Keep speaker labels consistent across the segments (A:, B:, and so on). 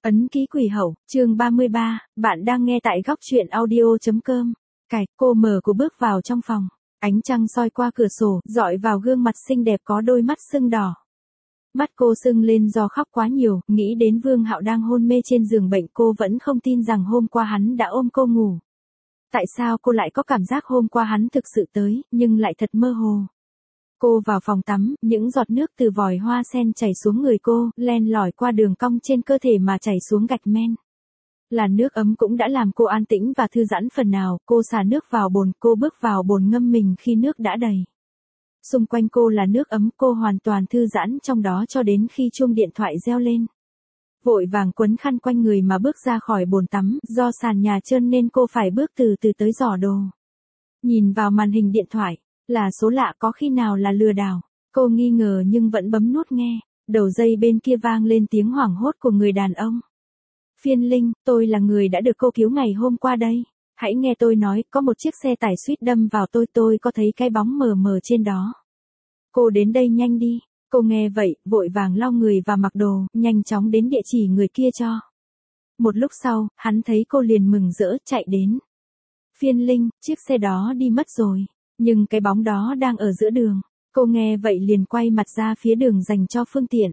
A: Ấn ký quỷ hậu, chương 33, bạn đang nghe tại góc truyện audio.com. Cô mở cửa bước vào trong phòng. Ánh trăng soi qua cửa sổ, dọi vào gương mặt xinh đẹp có đôi mắt sưng đỏ. Mắt cô sưng lên do khóc quá nhiều, nghĩ đến Vương Hạo đang hôn mê trên giường bệnh, cô vẫn không tin rằng hôm qua hắn đã ôm cô ngủ. Tại sao cô lại có cảm giác hôm qua hắn thực sự tới, nhưng lại thật mơ hồ. Cô vào phòng tắm, những giọt nước từ vòi hoa sen chảy xuống người cô, len lỏi qua đường cong trên cơ thể mà chảy xuống gạch men. Làn nước ấm cũng đã làm cô an tĩnh và thư giãn phần nào, cô xả nước vào bồn, cô bước vào bồn ngâm mình khi nước đã đầy. Xung quanh cô là nước ấm, cô hoàn toàn thư giãn trong đó cho đến khi chuông điện thoại reo lên. Vội vàng quấn khăn quanh người mà bước ra khỏi bồn tắm, do sàn nhà trơn nên cô phải bước từ từ tới giỏ đồ. Nhìn vào màn hình điện thoại, là số lạ, có khi nào là lừa đảo. Cô nghi ngờ nhưng vẫn bấm nút nghe. Đầu dây bên kia vang lên tiếng hoảng hốt của người đàn ông. Phiên Linh, tôi là người đã được cô cứu ngày hôm qua đây. Hãy nghe tôi nói, có một chiếc xe tải suýt đâm vào tôi có thấy cái bóng mờ mờ trên đó. Cô đến đây nhanh đi. Cô nghe vậy, vội vàng lau người và mặc đồ, nhanh chóng đến địa chỉ người kia cho. Một lúc sau, hắn thấy cô liền mừng rỡ chạy đến. Phiên Linh, chiếc xe đó đi mất rồi. Nhưng cái bóng đó đang ở giữa đường. Cô nghe vậy liền quay mặt ra phía đường dành cho phương tiện.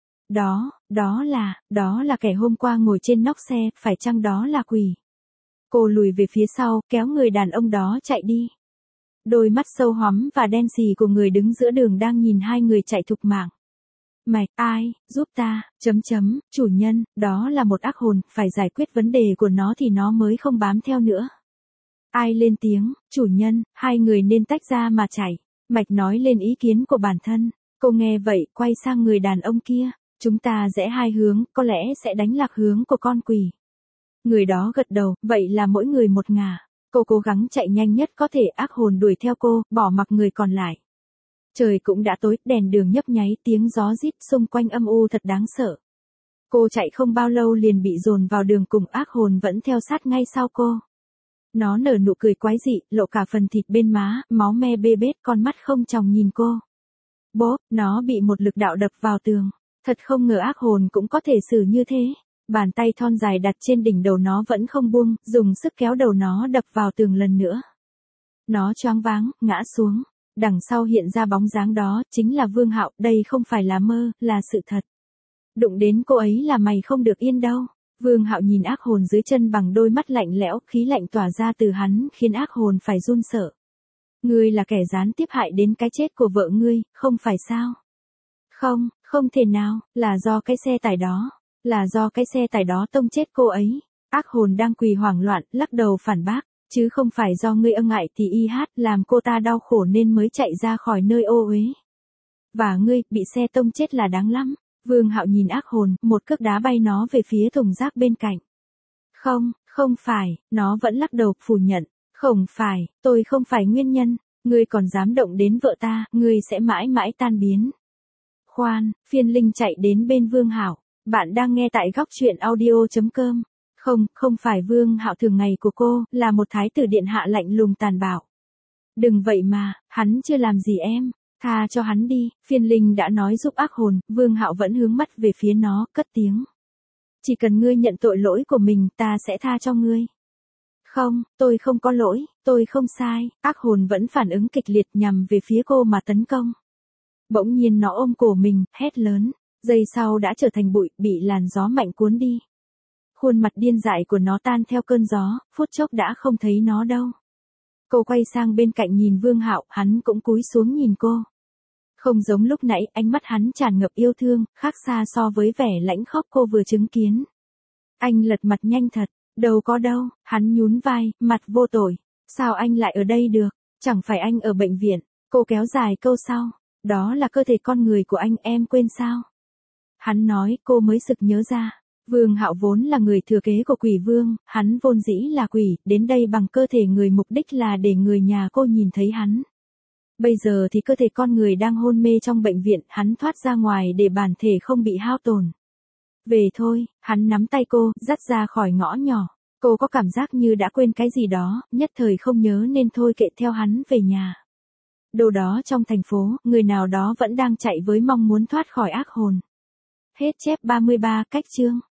A: Đó là kẻ hôm qua ngồi trên nóc xe, phải chăng đó là quỷ? Cô lùi về phía sau, kéo người đàn ông đó chạy đi. Đôi mắt sâu hoắm và đen sì của người đứng giữa đường đang nhìn hai người chạy thục mạng. Ai, giúp ta, chủ nhân, đó là một ác hồn, phải giải quyết vấn đề của nó thì nó mới không bám theo nữa. Ai lên tiếng, chủ nhân, hai người nên tách ra mà chạy. Mạch nói lên ý kiến của bản thân. Cô nghe vậy, quay sang người đàn ông kia. Chúng ta rẽ hai hướng, có lẽ sẽ đánh lạc hướng của con quỷ. Người đó gật đầu, vậy là mỗi người một ngả. Cô cố gắng chạy nhanh nhất có thể, ác hồn đuổi theo cô, bỏ mặc người còn lại. Trời cũng đã tối, đèn đường nhấp nháy, tiếng gió rít xung quanh âm u thật đáng sợ. Cô chạy không bao lâu liền bị dồn vào đường cùng, ác hồn vẫn theo sát ngay sau cô. Nó nở nụ cười quái dị, lộ cả phần thịt bên má, máu me bê bết, con mắt không tròng nhìn cô. Bốp, nó bị một lực đạo đập vào tường. Thật không ngờ ác hồn cũng có thể xử như thế. Bàn tay thon dài đặt trên đỉnh đầu nó vẫn không buông, dùng sức kéo đầu nó đập vào tường lần nữa. Nó choáng váng, ngã xuống. Đằng sau hiện ra bóng dáng đó, chính là Vương Hạo, đây không phải là mơ, là sự thật. Đụng đến cô ấy là mày không được yên đâu. Vương Hạo nhìn ác hồn dưới chân bằng đôi mắt lạnh lẽo, khí lạnh tỏa ra từ hắn khiến ác hồn phải run sợ. Ngươi là kẻ gián tiếp hại đến cái chết của vợ ngươi, không phải sao? Không thể nào, là do cái xe tải đó. Là do cái xe tải đó tông chết cô ấy. Ác hồn đang quỳ hoảng loạn, lắc đầu phản bác. Chứ không phải do ngươi ân ngại thì làm cô ta đau khổ nên mới chạy ra khỏi nơi ô uế. Và ngươi, bị xe tông chết là đáng lắm. Vương Hạo nhìn ác hồn, một cước đá bay nó về phía thùng rác bên cạnh. Không phải, nó vẫn lắc đầu, phủ nhận. Không phải, tôi không phải nguyên nhân. Ngươi còn dám động đến vợ ta, ngươi sẽ mãi mãi tan biến. Khoan, Phiên Linh chạy đến bên Vương Hạo. Bạn đang nghe tại góc truyện audio.com. Không phải Vương Hạo thường ngày của cô, là một thái tử điện hạ lạnh lùng tàn bạo. Đừng vậy mà, hắn chưa làm gì em. Tha cho hắn đi, Phiên Linh đã nói giúp ác hồn, Vương Hạo vẫn hướng mắt về phía nó, cất tiếng. Chỉ cần ngươi nhận tội lỗi của mình, ta sẽ tha cho ngươi. Không, tôi không có lỗi, tôi không sai, ác hồn vẫn phản ứng kịch liệt nhằm về phía cô mà tấn công. Bỗng nhiên nó ôm cổ mình, hét lớn, giây sau đã trở thành bụi, bị làn gió mạnh cuốn đi. Khuôn mặt điên dại của nó tan theo cơn gió, phút chốc đã không thấy nó đâu. Cô quay sang bên cạnh nhìn Vương Hạo, hắn cũng cúi xuống nhìn cô. Không giống lúc nãy, ánh mắt hắn tràn ngập yêu thương, khác xa so với vẻ lãnh khốc cô vừa chứng kiến. Anh lật mặt nhanh thật, đâu có đâu, hắn nhún vai, mặt vô tội. Sao anh lại ở đây được, chẳng phải anh ở bệnh viện. Cô kéo dài câu sau, đó là cơ thể con người của anh, em quên sao? Hắn nói, cô mới sực nhớ ra. Vương Hạo vốn là người thừa kế của quỷ vương, hắn vốn dĩ là quỷ, đến đây bằng cơ thể người, mục đích là để người nhà cô nhìn thấy hắn. Bây giờ thì cơ thể con người đang hôn mê trong bệnh viện, hắn thoát ra ngoài để bản thể không bị hao tổn. Về thôi, hắn nắm tay cô, dắt ra khỏi ngõ nhỏ. Cô có cảm giác như đã quên cái gì đó, nhất thời không nhớ nên thôi kệ, theo hắn về nhà. Đâu đó trong thành phố, người nào đó vẫn đang chạy với mong muốn thoát khỏi ác hồn. Hết chép 33, cách chương.